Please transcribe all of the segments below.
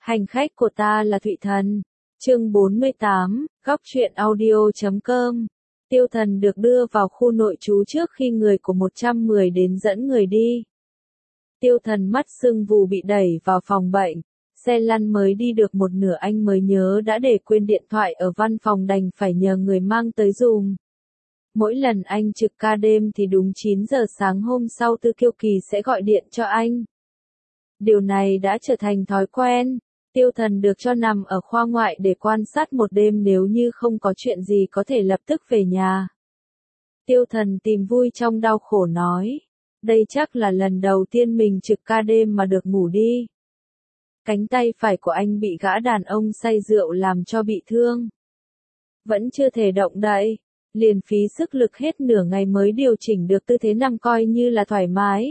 Hành khách của ta là Thụy Thần. Chương 48, góc truyện audio.com. Tiêu Thần được đưa vào khu nội trú trước khi người của 110 đến dẫn người đi. Tiêu Thần mắt sưng vù bị đẩy vào phòng bệnh. Xe lăn mới đi được một nửa anh mới nhớ đã để quên điện thoại ở văn phòng, đành phải nhờ người mang tới dùm. Mỗi lần anh trực ca đêm thì đúng 9 giờ sáng hôm sau Tư Kiêu Kỳ sẽ gọi điện cho anh. Điều này đã trở thành thói quen. Tiêu Thần được cho nằm ở khoa ngoại để quan sát một đêm, nếu như không có chuyện gì có thể lập tức về nhà. Tiêu Thần tìm vui trong đau khổ nói, đây chắc là lần đầu tiên mình trực ca đêm mà được ngủ đi. Cánh tay phải của anh bị gã đàn ông say rượu làm cho bị thương. Vẫn chưa thể động đậy, liền phí sức lực hết nửa ngày mới điều chỉnh được tư thế nằm coi như là thoải mái.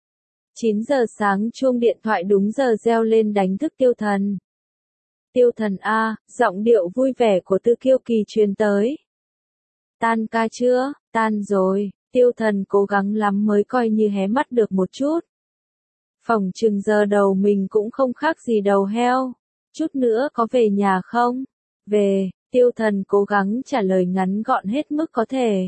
9 giờ sáng chuông điện thoại đúng giờ reo lên đánh thức Tiêu Thần. Tiêu Thần a, giọng điệu vui vẻ của Tư Kiêu Kỳ truyền tới. Tan ca chưa? Tan rồi. Tiêu Thần cố gắng lắm mới coi như hé mắt được một chút. Phỏng chừng giờ đầu mình cũng không khác gì đầu heo. Chút nữa có về nhà không? Về. Tiêu Thần cố gắng trả lời ngắn gọn hết mức có thể.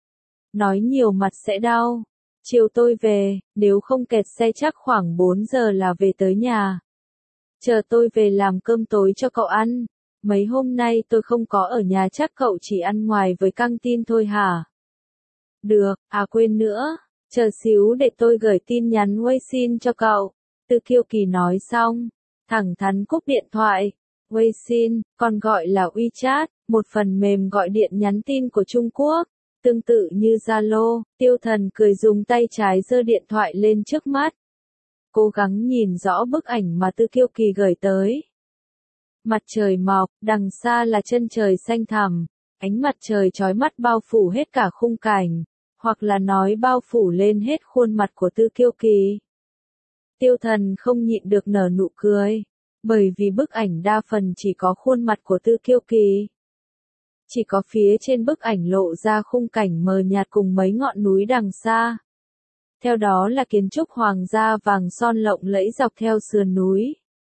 Nói nhiều mặt sẽ đau. Chiều tôi về, nếu không kẹt xe chắc khoảng 4 giờ là về tới nhà. Chờ tôi về làm cơm tối cho cậu ăn. Mấy hôm nay tôi không có ở nhà, chắc cậu chỉ ăn ngoài với căng tin thôi hả? Được, à quên nữa, chờ xíu để tôi gửi tin nhắn Weixin cho cậu. Tư Kiêu Kỳ nói xong, thẳng thắn cúp điện thoại. Weixin, còn gọi là WeChat, một phần mềm gọi điện nhắn tin của Trung Quốc. Tương tự như Zalo, Tiêu Thần cười dùng tay trái giơ điện thoại lên trước mắt. Cố gắng nhìn rõ bức ảnh mà Tư Kiêu Kỳ gửi tới. Mặt trời mọc, đằng xa là chân trời xanh thẳm, ánh mặt trời chói mắt bao phủ hết cả khung cảnh, hoặc là nói bao phủ lên hết khuôn mặt của Tư Kiêu Kỳ. Tiêu Thần không nhịn được nở nụ cười, bởi vì bức ảnh đa phần chỉ có khuôn mặt của Tư Kiêu Kỳ. Chỉ có phía trên bức ảnh lộ ra khung cảnh mờ nhạt cùng mấy ngọn núi đằng xa. Theo đó là kiến trúc hoàng gia vàng son lộng lẫy dọc theo sườn núi.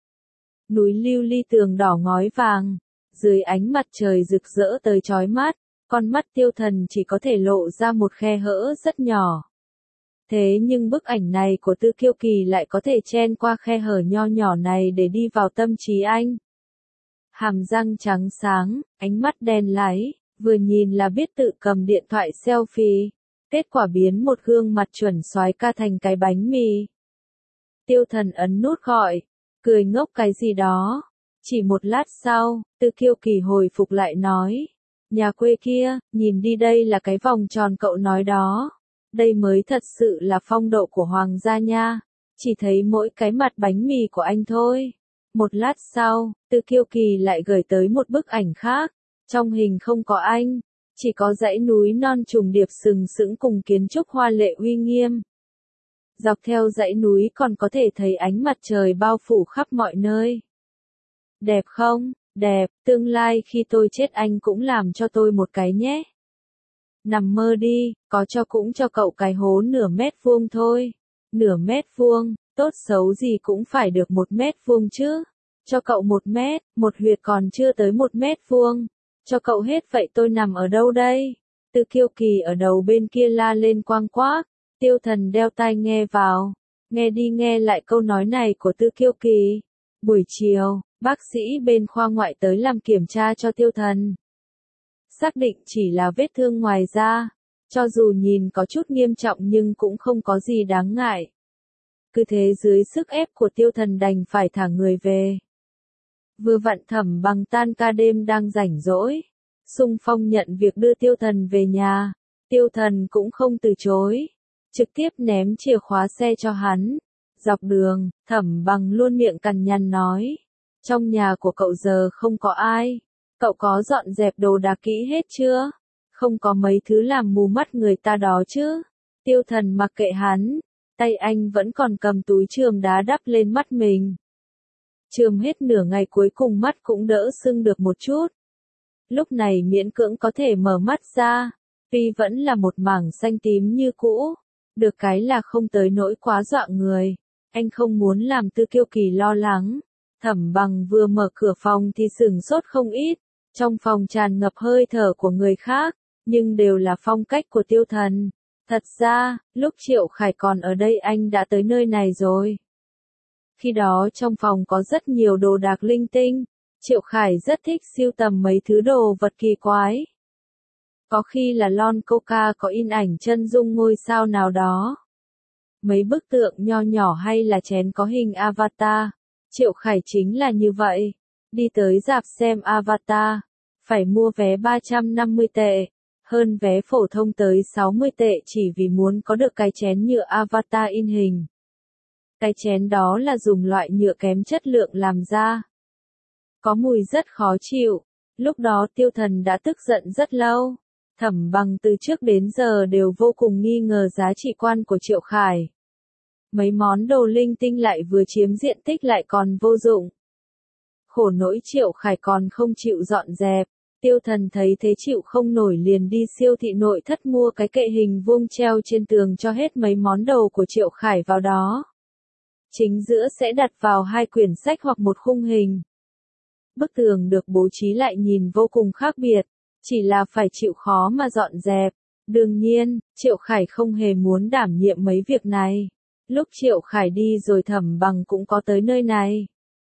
Núi lưu ly tường đỏ ngói vàng, dưới ánh mặt trời rực rỡ tới chói mắt, con mắt Tiêu Thần chỉ có thể lộ ra một khe hở rất nhỏ. Thế nhưng bức ảnh này của Tư Kiêu Kỳ lại có thể chen qua khe hở nho nhỏ này để đi vào tâm trí anh. Hàm răng trắng sáng, ánh mắt đen láy, vừa nhìn là biết tự cầm điện thoại selfie. Kết quả biến một gương mặt chuẩn soái ca thành cái bánh mì. Tiêu Thần ấn nút gọi, cười ngốc cái gì đó. Chỉ một lát sau, Tư Kiêu Kỳ hồi phục lại nói. Nhà quê kia, nhìn đi, đây là cái vòng tròn cậu nói đó. Đây mới thật sự là phong độ của hoàng gia nha. Chỉ thấy mỗi cái mặt bánh mì của anh thôi. Một lát sau, Tư Kiêu Kỳ lại gửi tới một bức ảnh khác. Trong hình không có anh, chỉ có dãy núi non trùng điệp sừng sững cùng kiến trúc hoa lệ uy nghiêm. Dọc theo dãy núi còn có thể thấy ánh mặt trời bao phủ khắp mọi nơi. Đẹp không? Đẹp, tương lai khi tôi chết anh cũng làm cho tôi một cái nhé. Nằm mơ đi, có cho cũng cho cậu cái hố nửa mét vuông thôi. Nửa mét vuông, tốt xấu gì cũng phải được 1 mét vuông chứ. Cho cậu 1 mét, một huyệt còn chưa tới 1 mét vuông. Cho cậu hết vậy tôi nằm ở đâu đây? Tư Kiêu Kỳ ở đầu bên kia la lên quang quác. Tiêu Thần đeo tai nghe vào. Nghe đi nghe lại câu nói này của Tư Kiêu Kỳ. Buổi chiều, bác sĩ bên khoa ngoại tới làm kiểm tra cho Tiêu Thần. Xác định chỉ là vết thương ngoài da. Cho dù nhìn có chút nghiêm trọng nhưng cũng không có gì đáng ngại. Cứ thế dưới sức ép của Tiêu Thần đành phải thả người về. Vừa vặn Thẩm Bằng tan ca đêm đang rảnh rỗi. Xung phong nhận việc đưa Tiêu Thần về nhà. Tiêu Thần cũng không từ chối. Trực tiếp ném chìa khóa xe cho hắn. Dọc đường, Thẩm Bằng luôn miệng cằn nhằn nói. Trong nhà của cậu giờ không có ai. Cậu có dọn dẹp đồ đạc kỹ hết chưa? Không có mấy thứ làm mù mắt người ta đó chứ? Tiêu Thần mặc kệ hắn. Tay anh vẫn còn cầm túi chườm đá đắp lên mắt mình. Chườm hết nửa ngày cuối cùng mắt cũng đỡ sưng được một chút. Lúc này miễn cưỡng có thể mở mắt ra. Tuy vẫn là một mảng xanh tím như cũ. Được cái là không tới nỗi quá dọa người. Anh không muốn làm Tư Kiêu Kỳ lo lắng. Thẩm Bằng vừa mở cửa phòng thì sửng sốt không ít, trong phòng tràn ngập hơi thở của người khác, nhưng đều là phong cách của Tiêu Thần. Thật ra, lúc Triệu Khải còn ở đây anh đã tới nơi này rồi. Khi đó trong phòng có rất nhiều đồ đạc linh tinh, Triệu Khải rất thích sưu tầm mấy thứ đồ vật kỳ quái. Có khi là lon coca có in ảnh chân dung ngôi sao nào đó. Mấy bức tượng nho nhỏ hay là chén có hình avatar. Triệu Khải chính là như vậy. Đi tới rạp xem avatar, phải mua vé 350 tệ, hơn vé phổ thông tới 60 tệ chỉ vì muốn có được cái chén nhựa avatar in hình. Cái chén đó là dùng loại nhựa kém chất lượng làm ra. Có mùi rất khó chịu. Lúc đó Tiêu Thần đã tức giận rất lâu. Thẩm Bằng từ trước đến giờ đều vô cùng nghi ngờ giá trị quan của Triệu Khải. Mấy món đồ linh tinh lại vừa chiếm diện tích lại còn vô dụng. Khổ nỗi Triệu Khải còn không chịu dọn dẹp. Tiêu Thần thấy thế chịu không nổi liền đi siêu thị nội thất mua cái kệ hình vuông treo trên tường cho hết mấy món đồ của Triệu Khải vào đó. Chính giữa sẽ đặt vào 2 quyển sách hoặc một khung hình. Bức tường được bố trí lại nhìn vô cùng khác biệt, chỉ là phải chịu khó mà dọn dẹp. Đương nhiên, Triệu Khải không hề muốn đảm nhiệm mấy việc này. Lúc Triệu Khải đi rồi Thẩm Bằng cũng có tới nơi này.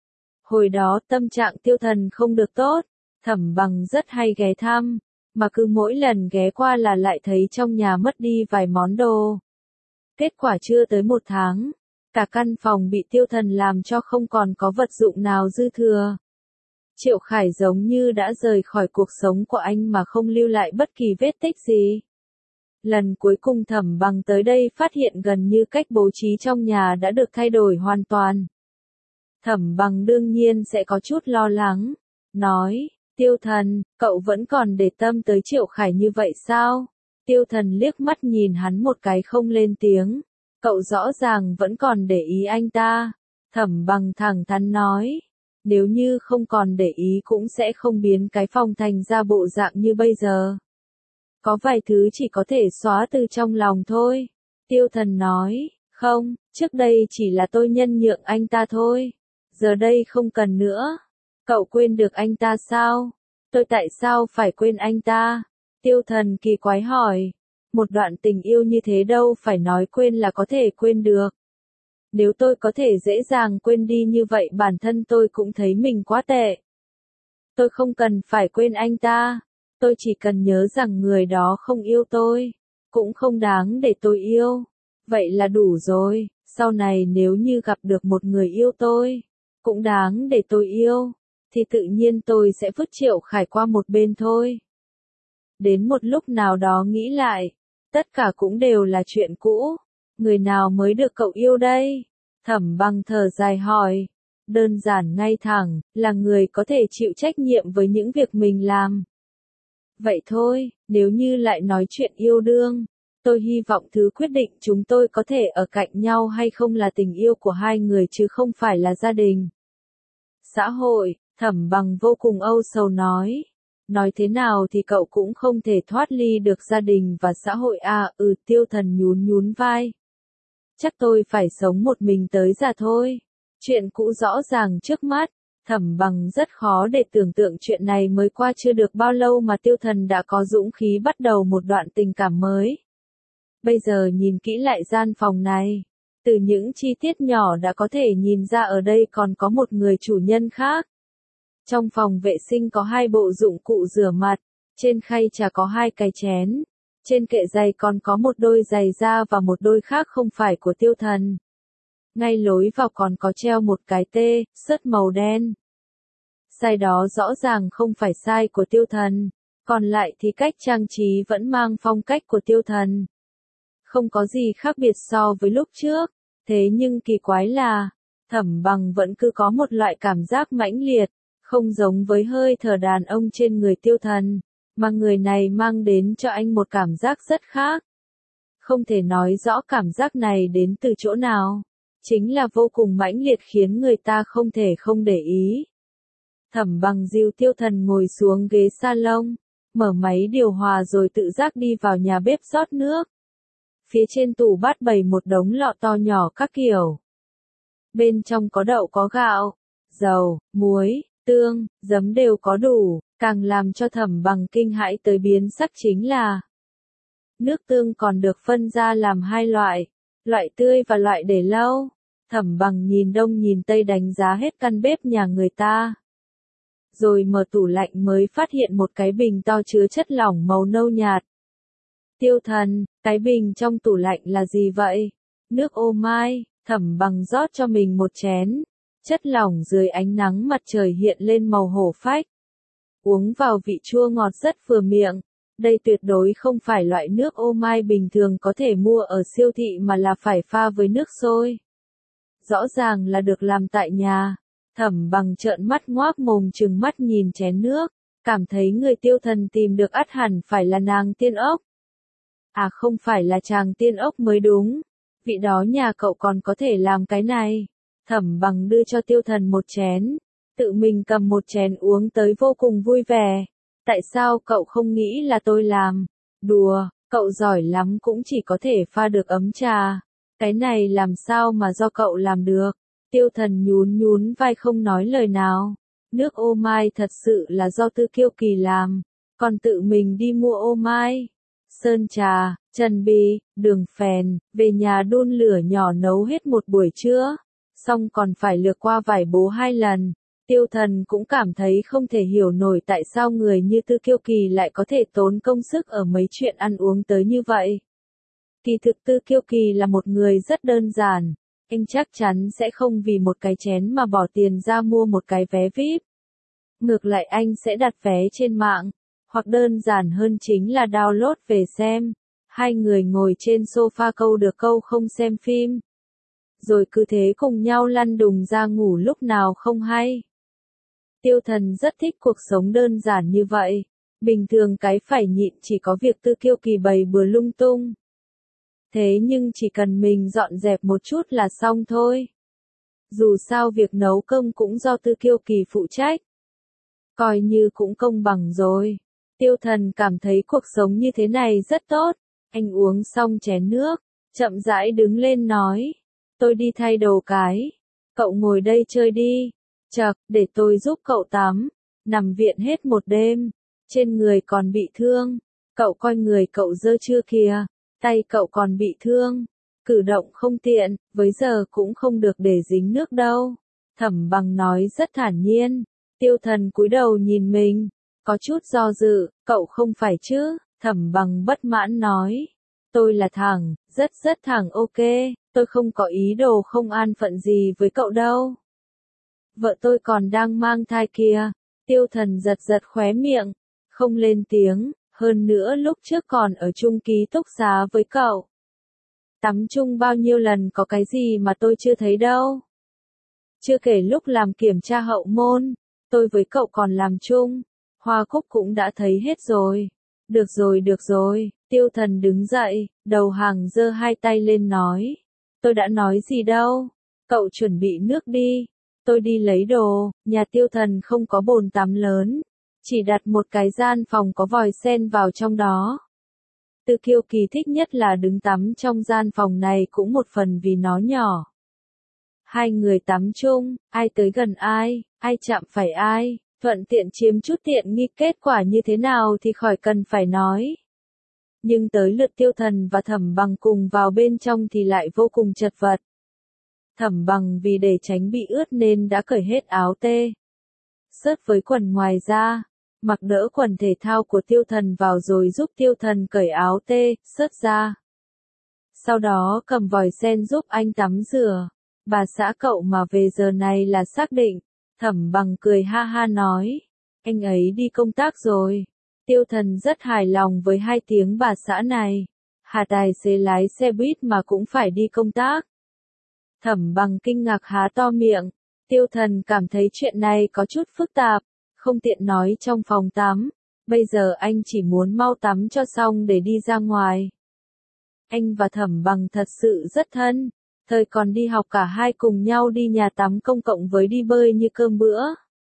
Hồi đó tâm trạng Tiêu Thần không được tốt, Thẩm Bằng rất hay ghé thăm, mà cứ mỗi lần ghé qua là lại thấy trong nhà mất đi vài món đồ. Kết quả chưa tới 1 tháng, cả căn phòng bị Tiêu Thần làm cho không còn có vật dụng nào dư thừa. Triệu Khải giống như đã rời khỏi cuộc sống của anh mà không lưu lại bất kỳ vết tích gì. Lần cuối cùng Thẩm Bằng tới đây phát hiện gần như cách bố trí trong nhà đã được thay đổi hoàn toàn. Thẩm Bằng đương nhiên sẽ có chút lo lắng, nói, Tiêu Thần, cậu vẫn còn để tâm tới Triệu Khải như vậy sao? Tiêu Thần liếc mắt nhìn hắn một cái không lên tiếng, cậu rõ ràng vẫn còn để ý anh ta. Thẩm Bằng thẳng thắn nói, nếu như không còn để ý cũng sẽ không biến cái phòng thành ra bộ dạng như bây giờ. Có vài thứ chỉ có thể xóa từ trong lòng thôi. Tiêu Thần nói, không, trước đây chỉ là tôi nhân nhượng anh ta thôi. Giờ đây không cần nữa. Cậu quên được anh ta sao? Tôi tại sao phải quên anh ta? Tiêu Thần kỳ quái hỏi. Một đoạn tình yêu như thế đâu phải nói quên là có thể quên được. Nếu tôi có thể dễ dàng quên đi như vậy bản thân tôi cũng thấy mình quá tệ. Tôi không cần phải quên anh ta. Tôi chỉ cần nhớ rằng người đó không yêu tôi, cũng không đáng để tôi yêu. Vậy là đủ rồi, sau này nếu như gặp được một người yêu tôi, cũng đáng để tôi yêu, thì tự nhiên tôi sẽ vứt Triệu Khải qua một bên thôi. Đến một lúc nào đó nghĩ lại, tất cả cũng đều là chuyện cũ. Người nào mới được cậu yêu đây? Thẩm Bằng thở dài hỏi. Đơn giản ngay thẳng, là người có thể chịu trách nhiệm với những việc mình làm. Vậy thôi, nếu như lại nói chuyện yêu đương, tôi hy vọng thứ quyết định chúng tôi có thể ở cạnh nhau hay không là tình yêu của hai người chứ không phải là gia đình. Xã hội, Thẩm Bằng vô cùng âu sầu nói. Nói thế nào thì cậu cũng không thể thoát ly được gia đình và xã hội à. Tiêu Thần nhún nhún vai. Chắc tôi phải sống một mình tới già thôi. Chuyện cũ rõ ràng trước mắt. Thẩm Bằng rất khó để tưởng tượng chuyện này mới qua chưa được bao lâu mà Tiêu Thần đã có dũng khí bắt đầu một đoạn tình cảm mới. Bây giờ nhìn kỹ lại gian phòng này, từ những chi tiết nhỏ đã có thể nhìn ra ở đây còn có một người chủ nhân khác. Trong phòng vệ sinh có 2 bộ dụng cụ rửa mặt, trên khay trà có 2 cái chén, trên kệ giày còn có một đôi giày da và một đôi khác không phải của Tiêu Thần. Ngay lối vào còn có treo một cái T-shirt màu đen. Size đó rõ ràng không phải size của Tiêu Thần, còn lại thì cách trang trí vẫn mang phong cách của Tiêu Thần. Không có gì khác biệt so với lúc trước, thế nhưng kỳ quái là, Thẩm Bằng vẫn cứ có một loại cảm giác mãnh liệt, không giống với hơi thở đàn ông trên người Tiêu Thần, mà người này mang đến cho anh một cảm giác rất khác. Không thể nói rõ cảm giác này đến từ chỗ nào, chính là vô cùng mãnh liệt khiến người ta không thể không để ý. Thẩm Bằng dìu Tiêu Thần ngồi xuống ghế salon, mở máy điều hòa rồi tự giác đi vào nhà bếp rót nước. Phía trên tủ bát bày một đống lọ to nhỏ các kiểu. Bên trong có đậu có gạo, dầu, muối, tương, giấm đều có đủ, càng làm cho Thẩm Bằng kinh hãi tới biến sắc chính là nước tương còn được phân ra làm hai loại, loại tươi và loại để lâu. Thẩm Bằng nhìn đông nhìn tây đánh giá hết căn bếp nhà người ta. Rồi mở tủ lạnh mới phát hiện một cái bình to chứa chất lỏng màu nâu nhạt. Tiêu Thần, cái bình trong tủ lạnh là gì vậy? Nước ô mai. Thẩm Bằng rót cho mình một chén. Chất lỏng dưới ánh nắng mặt trời hiện lên màu hổ phách. Uống vào vị chua ngọt rất vừa miệng. Đây tuyệt đối không phải loại nước ô mai bình thường có thể mua ở siêu thị mà là phải pha với nước sôi. Rõ ràng là được làm tại nhà. Thẩm Bằng trợn mắt ngoác mồm trừng mắt nhìn chén nước, cảm thấy người Tiêu Thần tìm được ắt hẳn phải là nàng tiên ốc. À không phải là chàng tiên ốc mới đúng, vị đó nhà cậu còn có thể làm cái này. Thẩm Bằng đưa cho Tiêu Thần một chén, tự mình cầm một chén uống tới vô cùng vui vẻ. Tại sao cậu không nghĩ là tôi làm? Đùa, cậu giỏi lắm cũng chỉ có thể pha được ấm trà. Cái này làm sao mà do cậu làm được? Tiêu Thần nhún nhún vai không nói lời nào. Nước ô mai thật sự là do Tư Kiêu Kỳ làm, còn tự mình đi mua ô mai, sơn trà, trần bì, đường phèn, về nhà đun lửa nhỏ nấu hết một buổi trưa, xong còn phải lược qua vải bố 2 lần. Tiêu Thần cũng cảm thấy không thể hiểu nổi tại sao người như Tư Kiêu Kỳ lại có thể tốn công sức ở mấy chuyện ăn uống tới như vậy. Kỳ thực Tư Kiêu Kỳ là một người rất đơn giản. Anh chắc chắn sẽ không vì một cái chén mà bỏ tiền ra mua một cái vé VIP. Ngược lại anh sẽ đặt vé trên mạng, hoặc đơn giản hơn chính là download về xem. Hai người ngồi trên sofa câu được câu không xem phim. Rồi cứ thế cùng nhau lăn đùng ra ngủ lúc nào không hay. Tiêu Thần rất thích cuộc sống đơn giản như vậy. Bình thường cái phải nhịn chỉ có việc Tư Kiêu Kỳ bày bừa lung tung. Thế nhưng chỉ cần mình dọn dẹp một chút là xong thôi. Dù sao việc nấu cơm cũng do Tư Kiêu Kỳ phụ trách. Coi như cũng công bằng rồi. Tiêu Thần cảm thấy cuộc sống như thế này rất tốt. Anh uống xong chén nước, chậm rãi đứng lên nói. Tôi đi thay đồ cái. Cậu ngồi đây chơi đi. Chậc, để tôi giúp cậu tắm. Nằm viện hết một đêm. Trên người còn bị thương. Cậu coi người cậu dơ chưa kìa. Tay cậu còn bị thương. Cử động không tiện, với giờ cũng không được để dính nước đâu. Thẩm Bằng nói rất thản nhiên. Tiêu Thần cúi đầu nhìn mình. Có chút do dự, cậu không phải chứ? Thẩm Bằng bất mãn nói. Tôi là thẳng, rất thẳng ok, tôi không có ý đồ không an phận gì với cậu đâu. Vợ tôi còn đang mang thai kìa. Tiêu Thần giật khóe miệng, không lên tiếng, hơn nữa lúc trước còn ở chung ký túc xá với cậu. Tắm chung bao nhiêu lần có cái gì mà tôi chưa thấy đâu. Chưa kể lúc làm kiểm tra hậu môn, tôi với cậu còn làm chung, Hoa Cúc cũng đã thấy hết rồi. Được rồi, Tiêu Thần đứng dậy, đầu hàng giơ hai tay lên nói. Tôi đã nói gì đâu, cậu chuẩn bị nước đi, tôi đi lấy đồ. Nhà Tiêu Thần không có bồn tắm lớn, chỉ đặt một cái gian phòng có vòi sen vào trong đó. Tư Kiêu Kỳ thích nhất là đứng tắm trong gian phòng này cũng một phần vì nó nhỏ. Hai người tắm chung, ai tới gần ai chạm phải ai, thuận tiện chiếm chút tiện nghi, kết quả như thế nào thì khỏi cần phải nói. Nhưng tới lượt Tiêu Thần và Thẩm Bằng cùng vào bên trong thì lại vô cùng chật vật. Thẩm Bằng vì để tránh bị ướt nên đã cởi hết áo tê xớt với quần ngoài ra, mặc đỡ quần thể thao của Tiêu Thần vào rồi giúp Tiêu Thần cởi áo tê xớt ra. Sau đó cầm vòi sen giúp anh tắm rửa. Bà xã cậu mà về giờ này là xác định. Thẩm Bằng cười ha ha nói. Anh ấy đi công tác rồi. Tiêu Thần rất hài lòng với hai tiếng bà xã này. Hà tài xế lái xe buýt mà cũng phải đi công tác. Thẩm Bằng kinh ngạc há to miệng. Tiêu Thần cảm thấy chuyện này có chút phức tạp, không tiện nói trong phòng tắm. Bây giờ anh chỉ muốn mau tắm cho xong để đi ra ngoài. Anh và Thẩm Bằng thật sự rất thân. Thời còn đi học cả hai cùng nhau đi nhà tắm công cộng với đi bơi như cơm bữa.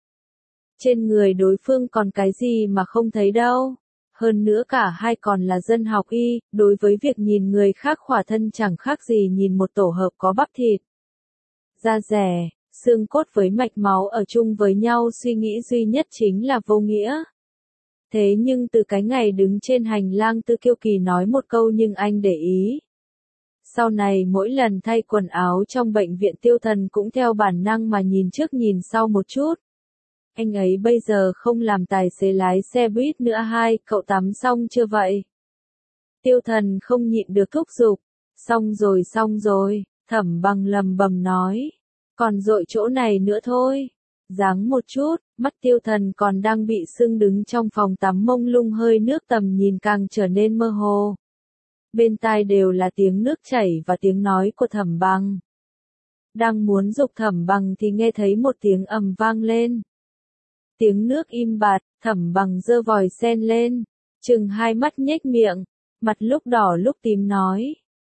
Trên người đối phương còn cái gì mà không thấy đâu. Hơn nữa cả hai còn là dân học y, đối với việc nhìn người khác khỏa thân chẳng khác gì nhìn một tổ hợp có bắp thịt. Da rẻ, Xương cốt với mạch máu ở chung với nhau suy nghĩ duy nhất chính là vô nghĩa. Thế nhưng từ cái ngày đứng trên hành lang Tư Kiêu Kỳ nói một câu nhưng anh để ý. Sau này mỗi lần thay quần áo trong bệnh viện Tiêu Thần cũng theo bản năng mà nhìn trước nhìn sau một chút. Anh ấy bây giờ không làm tài xế lái xe buýt nữa hai, cậu tắm xong chưa vậy? Tiêu Thần không nhịn được thúc giục. Xong rồi, Thẩm Bằng lầm bầm nói. Còn dội chỗ này nữa thôi. Dáng một chút, mắt Tiêu Thần còn đang bị sưng đứng trong phòng tắm mông lung hơi nước tầm nhìn càng trở nên mơ hồ. Bên tai đều là tiếng nước chảy và tiếng nói của Thẩm Bằng. Đang muốn giục Thẩm Bằng thì nghe thấy một tiếng ầm vang lên. Tiếng nước im bặt, Thẩm Bằng giơ vòi sen lên, chừng hai mắt nhếch miệng, mặt lúc đỏ lúc tím nói.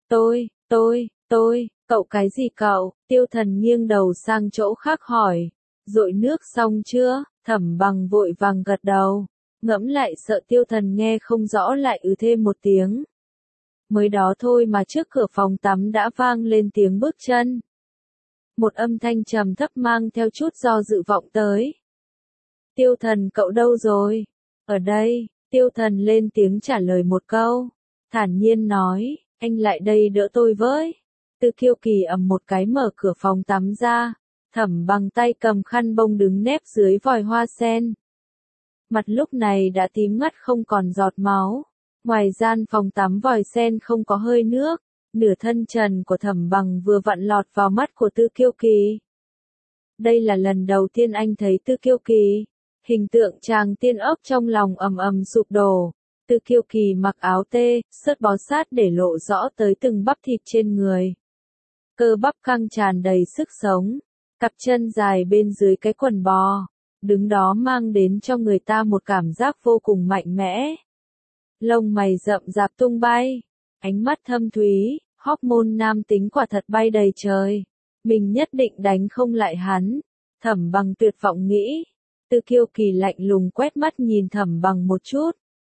Cậu cái gì cậu? Tiêu Thần nghiêng đầu sang chỗ khác hỏi. Dội nước xong chưa? Thẩm Bằng vội vàng gật đầu. Ngẫm lại sợ Tiêu Thần nghe không rõ lại thêm một tiếng. Mới đó thôi mà trước cửa phòng tắm đã vang lên tiếng bước chân. Một âm thanh trầm thấp mang theo chút do dự vọng tới. Tiêu Thần cậu đâu rồi? Ở đây, Tiêu Thần lên tiếng trả lời một câu. Thản nhiên nói, anh lại đây đỡ tôi với. Tư Kiêu Kỳ ầm một cái mở cửa phòng tắm ra. Thẩm Bằng tay cầm khăn bông đứng nép dưới vòi hoa sen. Mặt lúc này đã tím ngắt không còn giọt máu. Ngoài gian phòng tắm vòi sen không có hơi nước. Nửa thân trần của Thẩm Bằng vừa vặn lọt vào mắt của Tư Kiêu Kỳ. Đây là lần đầu tiên anh thấy Tư Kiêu Kỳ. Hình tượng chàng tiên ốc trong lòng ầm ầm sụp đổ. Tư Kiêu Kỳ mặc áo tê, sớt bó sát để lộ rõ tới từng bắp thịt trên người. Cơ bắp căng tràn đầy sức sống. Cặp chân dài bên dưới cái quần bò. Đứng đó mang đến cho người ta một cảm giác vô cùng mạnh mẽ. Lông mày rậm rạp tung bay. Ánh mắt thâm thúy, hormone nam tính quả thật bay đầy trời. Mình nhất định đánh không lại hắn. Thẩm Bằng tuyệt vọng nghĩ. Tư Kiêu Kỳ lạnh lùng quét mắt nhìn Thẩm Bằng một chút.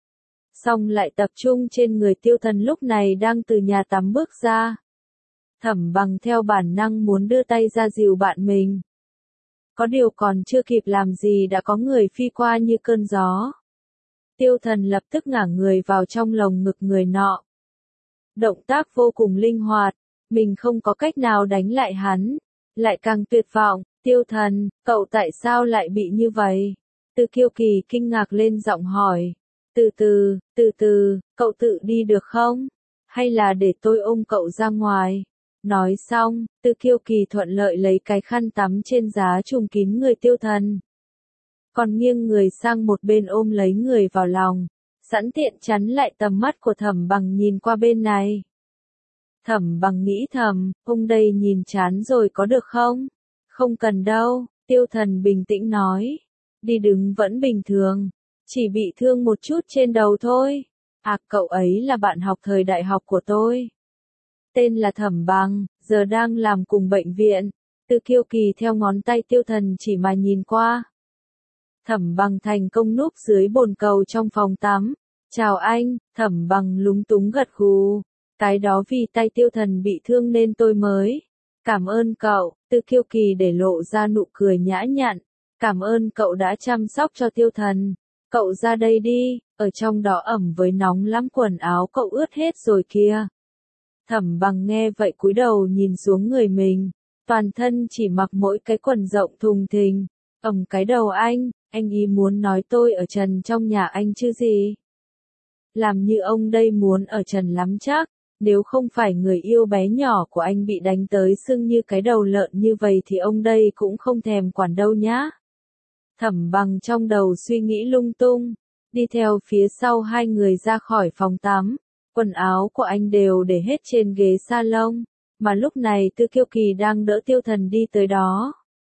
Xong lại tập trung trên người Tiêu Thần lúc này đang từ nhà tắm bước ra. Thẩm Bằng theo bản năng muốn đưa tay ra dìu bạn mình. Có điều còn chưa kịp làm gì đã có người phi qua như cơn gió. Tiêu Thần lập tức ngả người vào trong lồng ngực người nọ. Động tác vô cùng linh hoạt, mình không có cách nào đánh lại hắn. Lại càng tuyệt vọng, Tiêu Thần, cậu tại sao lại bị như vậy? Tư Kiêu Kỳ kinh ngạc lên giọng hỏi. Từ từ, cậu tự đi được không? Hay là để tôi ôm cậu ra ngoài? Nói xong, Tư Kiêu Kỳ thuận lợi lấy cái khăn tắm trên giá trùm kín người Tiêu Thần. Còn nghiêng người sang một bên ôm lấy người vào lòng, sẵn tiện chắn lại tầm mắt của Thẩm Bằng nhìn qua bên này. Thẩm Bằng nghĩ thầm, ông đây nhìn chán rồi có được không? Không cần đâu, Tiêu Thần bình tĩnh nói. Đi đứng vẫn bình thường, chỉ bị thương một chút trên đầu thôi. À, cậu ấy là bạn học thời đại học của tôi. Tên là Thẩm Bằng, giờ đang làm cùng bệnh viện. Tư Kiêu Kỳ theo ngón tay Tiêu Thần chỉ mà nhìn qua. Thẩm Bằng thành công núp dưới bồn cầu trong phòng tắm. Chào anh, Thẩm Bằng lúng túng gật gù. Cái đó vì tay Tiêu Thần bị thương nên tôi mới. Cảm ơn cậu, Tư Kiêu Kỳ để lộ ra nụ cười nhã nhặn. Cảm ơn cậu đã chăm sóc cho Tiêu Thần. Cậu ra đây đi, ở trong đó ẩm với nóng lắm quần áo cậu ướt hết rồi kìa. Thẩm Bằng nghe vậy cúi đầu nhìn xuống người mình. Toàn thân chỉ mặc mỗi cái quần rộng thùng thình. Cái đầu anh ý muốn nói tôi ở trần trong nhà anh chứ gì. Làm như ông đây muốn ở trần lắm chắc. Nếu không phải người yêu bé nhỏ của anh bị đánh tới sưng như cái đầu lợn như vậy thì ông đây cũng không thèm quản đâu nhá. Thẩm Bằng trong đầu suy nghĩ lung tung, đi theo phía sau hai người ra khỏi phòng tắm. Quần áo của anh đều để hết trên ghế salon, mà lúc này Tư Kiêu Kỳ đang đỡ Tiêu Thần đi tới đó.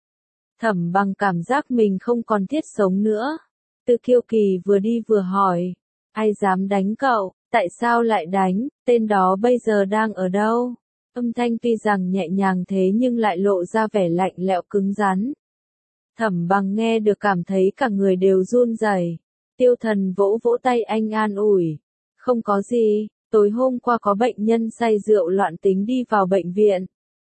Thẩm Bằng cảm giác mình không còn thiết sống nữa. Tư Kiêu Kỳ vừa đi vừa hỏi, ai dám đánh cậu, tại sao lại đánh, tên đó bây giờ đang ở đâu? Âm thanh tuy rằng nhẹ nhàng thế nhưng lại lộ ra vẻ lạnh lẽo cứng rắn. Thẩm Bằng nghe được cảm thấy cả người đều run rẩy. Tiêu Thần vỗ vỗ tay anh an ủi. Không có gì, tối hôm qua có bệnh nhân say rượu loạn tính đi vào bệnh viện.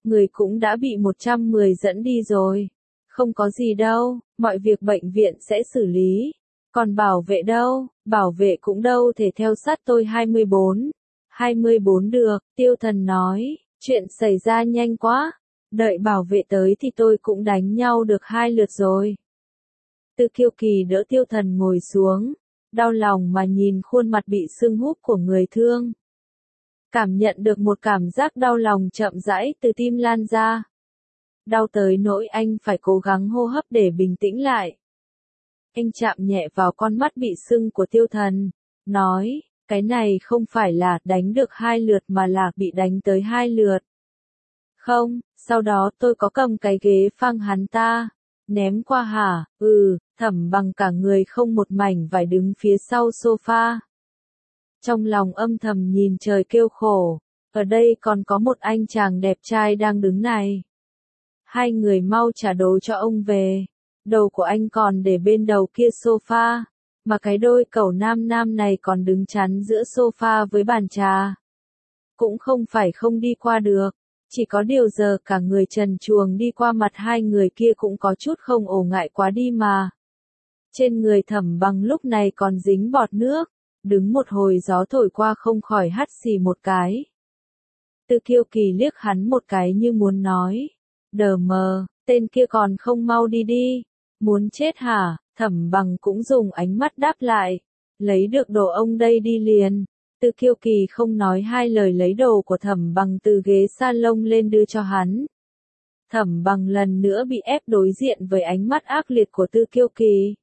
người cũng đã bị 110 dẫn đi rồi. Không có gì đâu, mọi việc bệnh viện sẽ xử lý. Còn bảo vệ đâu, bảo vệ cũng đâu thể theo sát tôi 24. 24 được, Tiêu Thần nói, chuyện xảy ra nhanh quá. Đợi bảo vệ tới thì tôi cũng đánh nhau được 2 lượt rồi. Tư Kiêu Kỳ đỡ Tiêu Thần ngồi xuống, đau lòng mà nhìn khuôn mặt bị sưng húp của người thương. Cảm nhận được một cảm giác đau lòng chậm rãi từ tim lan ra. Đau tới nỗi anh phải cố gắng hô hấp để bình tĩnh lại. Anh chạm nhẹ vào con mắt bị sưng của Tiêu Thần, nói, cái này không phải là đánh được 2 lượt mà là bị đánh tới 2 lượt. Không, sau đó tôi có cầm cái ghế phang hắn ta. Ném qua hả? Thẩm Bằng cả người không một mảnh vải đứng phía sau sofa. Trong lòng âm thầm nhìn trời kêu khổ, ở đây còn có một anh chàng đẹp trai đang đứng này. Hai người mau trả đồ cho ông về. Đầu của anh còn để bên đầu kia sofa, mà cái đôi cẩu nam nam này còn đứng chắn giữa sofa với bàn trà. Cũng không phải không đi qua được, chỉ có điều giờ cả người trần truồng đi qua mặt hai người kia cũng có chút không ổ ngại quá đi mà. Trên người Thẩm Bằng lúc này còn dính bọt nước, đứng một hồi gió thổi qua không khỏi hắt xì một cái. Tư Kiêu Kỳ liếc hắn một cái như muốn nói, đờ mờ, tên kia còn không mau đi đi, muốn chết hả? Thẩm Bằng cũng dùng ánh mắt đáp lại, lấy được đồ ông đây đi liền. Tư Kiêu Kỳ không nói hai lời lấy đồ của Thẩm Bằng từ ghế salon lên đưa cho hắn. Thẩm Bằng lần nữa bị ép đối diện với ánh mắt ác liệt của Tư Kiêu Kỳ.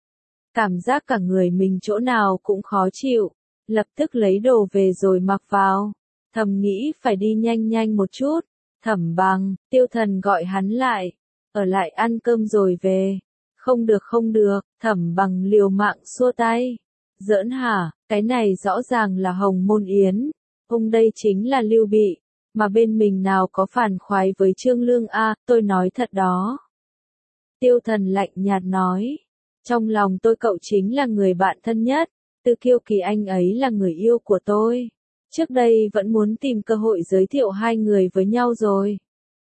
Cảm giác cả người mình chỗ nào cũng khó chịu, lập tức lấy đồ về rồi mặc vào. Thầm nghĩ phải đi nhanh nhanh một chút. Thẩm Bằng, Tiêu Thần gọi hắn lại, ở lại ăn cơm rồi về. Không được không được, Thẩm Bằng liều mạng xua tay. Giỡn hả, cái này rõ ràng là Hồng Môn Yến. Ông đây chính là Lưu Bị, mà bên mình nào có phản khoái với Trương Lương a, tôi nói thật đó. Tiêu Thần lạnh nhạt nói, trong lòng tôi cậu chính là người bạn thân nhất, Tư Kiêu Kỳ anh ấy là người yêu của tôi. Trước đây vẫn muốn tìm cơ hội giới thiệu hai người với nhau rồi.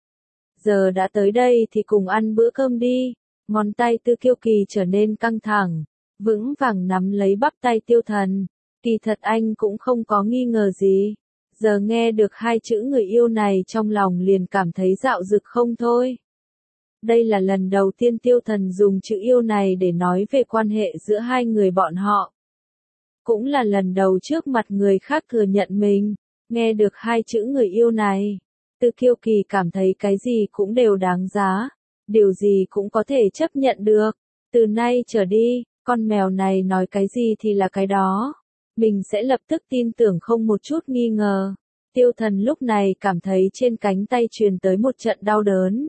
Giờ đã tới đây thì cùng ăn bữa cơm đi. Ngón tay Tư Kiêu Kỳ trở nên căng thẳng, vững vàng nắm lấy bắp tay Tiêu Thần. Kỳ thật anh cũng không có nghi ngờ gì. Giờ nghe được hai chữ người yêu này trong lòng liền cảm thấy dạo dực không thôi. Đây là lần đầu tiên Tiêu Thần dùng chữ yêu này để nói về quan hệ giữa hai người bọn họ. Cũng là lần đầu trước mặt người khác thừa nhận mình, nghe được hai chữ người yêu này. Tư Kiêu Kỳ cảm thấy cái gì cũng đều đáng giá, điều gì cũng có thể chấp nhận được. Từ nay trở đi, con mèo này nói cái gì thì là cái đó. Mình sẽ lập tức tin tưởng không một chút nghi ngờ. Tiêu Thần lúc này cảm thấy trên cánh tay truyền tới một trận đau đớn.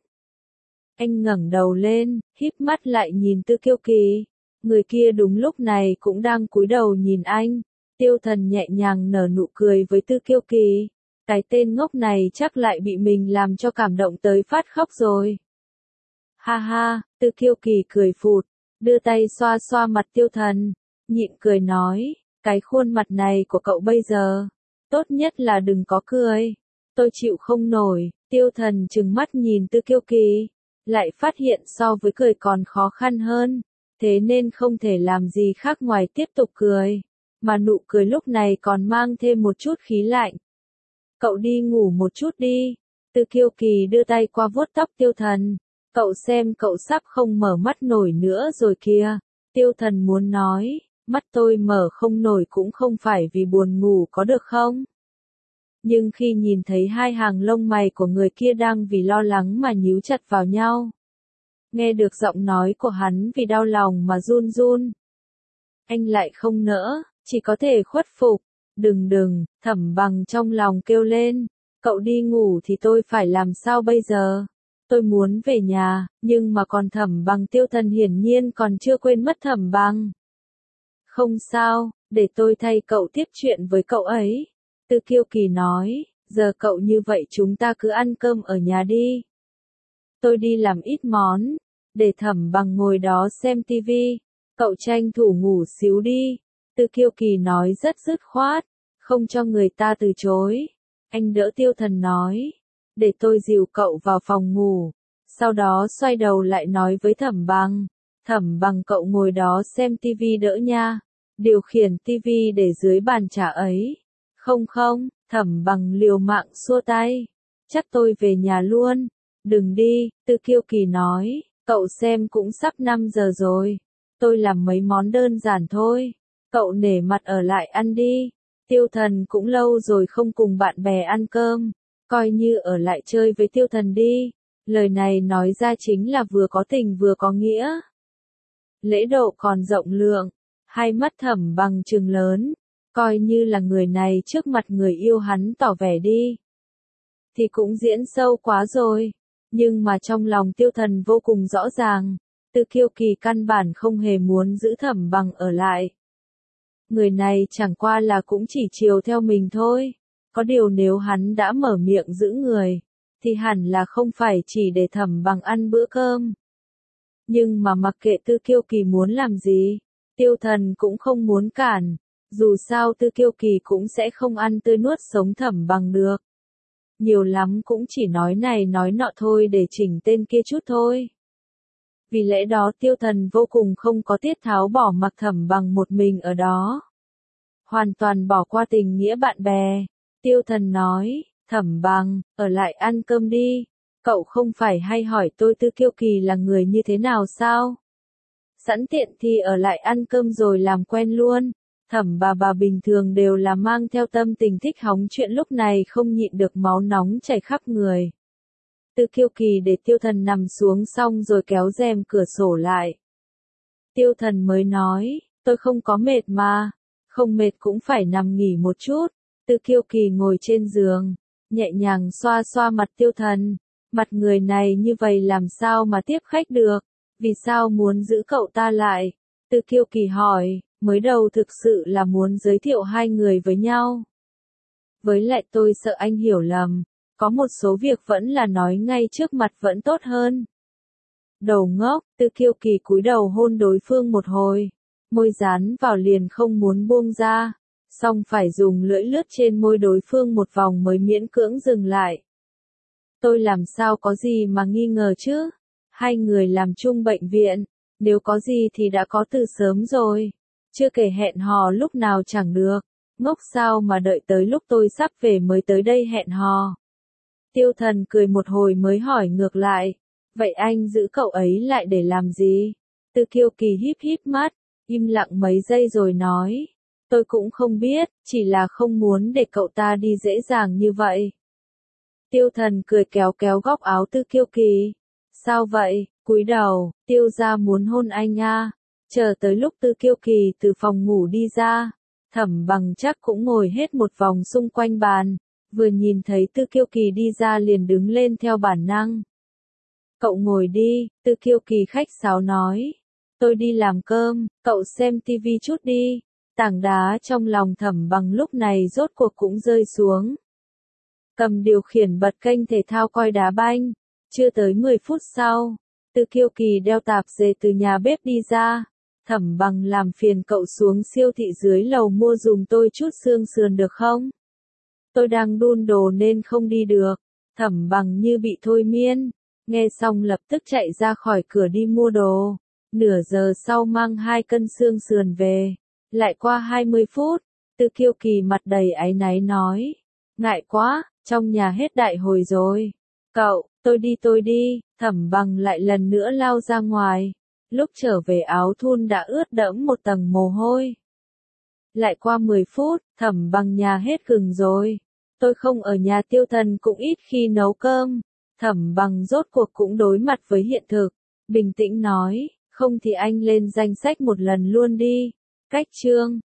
Anh ngẩng đầu lên, híp mắt lại nhìn Tư Kiêu Kỳ. Người kia đúng lúc này cũng đang cúi đầu nhìn anh. Tiêu Thần nhẹ nhàng nở nụ cười với Tư Kiêu Kỳ. Cái tên ngốc này chắc lại bị mình làm cho cảm động tới phát khóc rồi. Ha ha, Tư Kiêu Kỳ cười phụt, đưa tay xoa xoa mặt Tiêu Thần, nhịn cười nói, cái khuôn mặt này của cậu bây giờ, tốt nhất là đừng có cười. Tôi chịu không nổi. Tiêu Thần trừng mắt nhìn Tư Kiêu Kỳ, lại phát hiện so với cười còn khó khăn hơn. Thế nên không thể làm gì khác ngoài tiếp tục cười, mà nụ cười lúc này còn mang thêm một chút khí lạnh. Cậu đi ngủ một chút đi. Tư Kiêu Kỳ đưa tay qua vuốt tóc Tiêu Thần. Cậu xem cậu sắp không mở mắt nổi nữa rồi kìa. Tiêu Thần muốn nói, mắt tôi mở không nổi cũng không phải vì buồn ngủ có được không? Nhưng khi nhìn thấy hai hàng lông mày của người kia đang vì lo lắng mà nhíu chặt vào nhau. Nghe được giọng nói của hắn vì đau lòng mà run run. Anh lại không nỡ, chỉ có thể khuất phục. Đừng, Thẩm Bằng trong lòng kêu lên. Cậu đi ngủ thì tôi phải làm sao bây giờ? Tôi muốn về nhà, nhưng mà còn Thẩm Bằng. Tiêu Thần hiển nhiên còn chưa quên mất Thẩm Bằng. Không sao, để tôi thay cậu tiếp chuyện với cậu ấy. Tư Kiêu Kỳ nói, giờ cậu như vậy chúng ta cứ ăn cơm ở nhà đi. Tôi đi làm ít món, để Thẩm Bằng ngồi đó xem tivi. Cậu tranh thủ ngủ xíu đi. Tư Kiêu Kỳ nói rất dứt khoát, không cho người ta từ chối. Anh đỡ Tiêu Thần nói, để tôi dìu cậu vào phòng ngủ. Sau đó xoay đầu lại nói với Thẩm Bằng. Thẩm Bằng, cậu ngồi đó xem tivi đỡ nha. Điều khiển tivi để dưới bàn trà ấy. Không không, Thẩm Bằng liều mạng xua tay. Chắc tôi về nhà luôn. Đừng đi, Tư Kiêu Kỳ nói, cậu xem cũng sắp 5 giờ rồi. Tôi làm mấy món đơn giản thôi. Cậu nể mặt ở lại ăn đi. Tiêu Thần cũng lâu rồi không cùng bạn bè ăn cơm. Coi như ở lại chơi với Tiêu Thần đi. Lời này nói ra chính là vừa có tình vừa có nghĩa. Lễ độ còn rộng lượng. Hai mắt Thẩm Bằng trừng lớn. Coi như là người này trước mặt người yêu hắn tỏ vẻ đi. Thì cũng diễn sâu quá rồi. Nhưng mà trong lòng Tiêu Thần vô cùng rõ ràng. Tư Kiêu Kỳ căn bản không hề muốn giữ Thẩm Bằng ở lại. Người này chẳng qua là cũng chỉ chiều theo mình thôi. Có điều nếu hắn đã mở miệng giữ người, thì hẳn là không phải chỉ để Thẩm Bằng ăn bữa cơm. Nhưng mà mặc kệ Tư Kiêu Kỳ muốn làm gì, Tiêu Thần cũng không muốn cản. Dù sao Tư Kiêu Kỳ cũng sẽ không ăn tươi nuốt sống Thẩm Bằng được. Nhiều lắm cũng chỉ nói này nói nọ thôi để chỉnh tên kia chút thôi. Vì lẽ đó Tiêu Thần vô cùng không có tiết tháo bỏ mặc Thẩm Bằng một mình ở đó. Hoàn toàn bỏ qua tình nghĩa bạn bè. Tiêu Thần nói, Thẩm Bằng, ở lại ăn cơm đi. Cậu không phải hay hỏi tôi Tư Kiêu Kỳ là người như thế nào sao? Sẵn tiện thì ở lại ăn cơm rồi làm quen luôn. Thẩm bà bình thường đều là mang theo tâm tình thích hóng chuyện, lúc này không nhịn được máu nóng chảy khắp người. Tư Kiêu Kỳ để Tiêu Thần nằm xuống xong rồi kéo rèm cửa sổ lại. Tiêu Thần mới nói, tôi không có mệt mà. Không mệt cũng phải nằm nghỉ một chút. Tư Kiêu Kỳ ngồi trên giường, nhẹ nhàng xoa xoa mặt Tiêu Thần. Mặt người này như vậy làm sao mà tiếp khách được? Vì sao muốn giữ cậu ta lại? Tư Kiêu Kỳ hỏi, mới đầu thực sự là muốn giới thiệu hai người với nhau. Với lại tôi sợ anh hiểu lầm. Có một số việc vẫn là nói ngay trước mặt vẫn tốt hơn. Đầu ngốc, Tư Kiêu Kỳ cúi đầu hôn đối phương một hồi. Môi dán vào liền không muốn buông ra. Xong phải dùng lưỡi lướt trên môi đối phương một vòng mới miễn cưỡng dừng lại. Tôi làm sao có gì mà nghi ngờ chứ? Hai người làm chung bệnh viện. Nếu có gì thì đã có từ sớm rồi. Chưa kể hẹn hò lúc nào chẳng được. Ngốc sao mà đợi tới lúc tôi sắp về mới tới đây hẹn hò. Tiêu Thần cười một hồi mới hỏi ngược lại. Vậy anh giữ cậu ấy lại để làm gì? Tư Kiêu Kỳ híp híp mắt, im lặng mấy giây rồi nói. Tôi cũng không biết, chỉ là không muốn để cậu ta đi dễ dàng như vậy. Tiêu Thần cười kéo kéo góc áo Tư Kiêu Kỳ. Sao vậy? Cúi đầu, Tiêu gia muốn hôn anh à? Chờ tới lúc Tư Kiêu Kỳ từ phòng ngủ đi ra, Thẩm Bằng chắc cũng ngồi hết một vòng xung quanh bàn. Vừa nhìn thấy Tư Kiêu Kỳ đi ra liền đứng lên theo bản năng. Cậu ngồi đi, Tư Kiêu Kỳ khách sáo nói. Tôi đi làm cơm, cậu xem tivi chút đi. Tảng đá trong lòng Thẩm Bằng lúc này rốt cuộc cũng rơi xuống. Cầm điều khiển bật kênh thể thao coi đá banh. Chưa tới 10 phút sau, Tư Kiêu Kỳ đeo tạp dề từ nhà bếp đi ra. Thẩm Bằng, làm phiền cậu xuống siêu thị dưới lầu mua dùm tôi chút xương sườn được không? Tôi đang đun đồ nên không đi được. Thẩm Bằng như bị thôi miên. Nghe xong lập tức chạy ra khỏi cửa đi mua đồ. Nửa giờ sau mang 2 cân xương sườn về. Lại qua 20 phút, Tư Kiêu Kỳ mặt đầy áy náy nói. Ngại quá, trong nhà hết đại hồi rồi. Cậu, tôi đi. Thẩm Bằng lại lần nữa lao ra ngoài. Lúc trở về áo thun đã ướt đẫm một tầng mồ hôi. Lại qua 10 phút, Thẩm Bằng, nhà hết gừng rồi. Tôi không ở nhà, Tiêu Thần cũng ít khi nấu cơm. Thẩm Bằng rốt cuộc cũng đối mặt với hiện thực. Bình tĩnh nói, không thì anh lên danh sách một lần luôn đi. Cách chương